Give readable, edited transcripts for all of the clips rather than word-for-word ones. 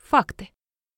Факты.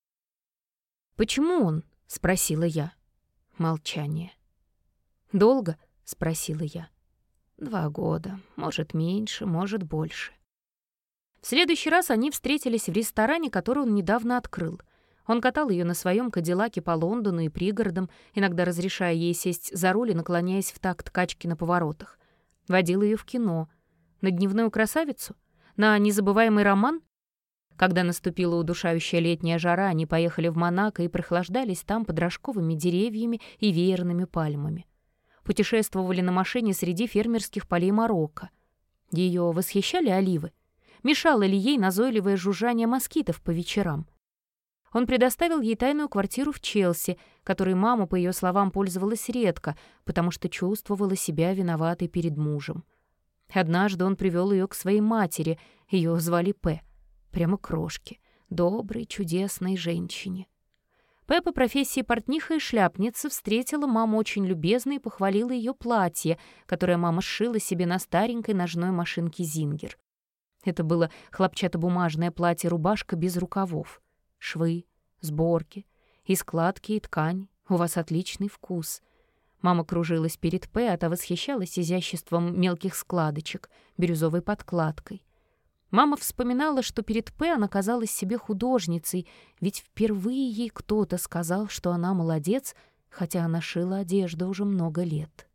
«Почему он?» — спросила я. Молчание. «Долго?» — спросила я. 2 года. Может, меньше, может, больше». В следующий раз они встретились в ресторане, который он недавно открыл. Он катал ее на своем кадиллаке по Лондону и пригородам, иногда разрешая ей сесть за руль и наклоняясь в такт качки на поворотах. Водил ее в кино. На «Дневную красавицу»? На «Незабываемый роман»? Когда наступила удушающая летняя жара, они поехали в Монако и прохлаждались там под рожковыми деревьями и веерными пальмами. Путешествовали на машине среди фермерских полей Марокко. Ее восхищали оливы? Мешало ли ей назойливое жужжание москитов по вечерам? Он предоставил ей тайную квартиру в Челси, которой мама, по ее словам, пользовалась редко, потому что чувствовала себя виноватой перед мужем. Однажды он привел ее к своей матери, ее звали П. Прямо крошке, доброй, чудесной женщине. П по профессии портниха и шляпница встретила маму очень любезно и похвалила ее платье, которое мама сшила себе на старенькой ножной машинке «Зингер». Это было хлопчатобумажное платье-рубашка без рукавов. Швы, сборки, и складки, и ткань. У вас отличный вкус. Мама кружилась перед П, а та восхищалась изяществом мелких складочек, бирюзовой подкладкой. Мама вспоминала, что перед П она казалась себе художницей, ведь впервые ей кто-то сказал, что она молодец, хотя она шила одежду уже много лет.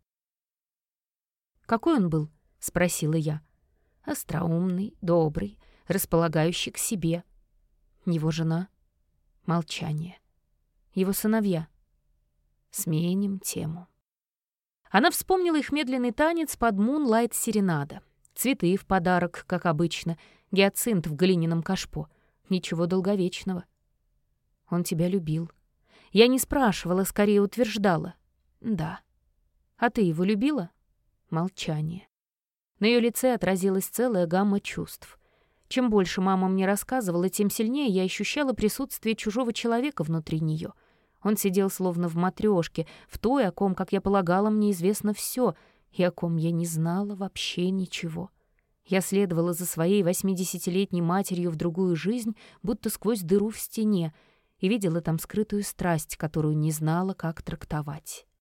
«Какой он был?» — спросила я. «Остроумный, добрый, располагающий к себе». Его жена? Молчание. Его сыновья? Сменим тему. Она вспомнила их медленный танец под мунлайт-серенада. Цветы в подарок, как обычно, гиацинт в глиняном кашпо. Ничего долговечного. Он тебя любил. Я не спрашивала, скорее утверждала. Да. А ты его любила? Молчание. На ее лице отразилась целая гамма чувств. Чем больше мама мне рассказывала, тем сильнее я ощущала присутствие чужого человека внутри нее. Он сидел словно в матрёшке, в той, о ком, как я полагала, мне известно все, и о ком я не знала вообще ничего. Я следовала за своей 80-летней матерью в другую жизнь, будто сквозь дыру в стене, и видела там скрытую страсть, которую не знала, как трактовать.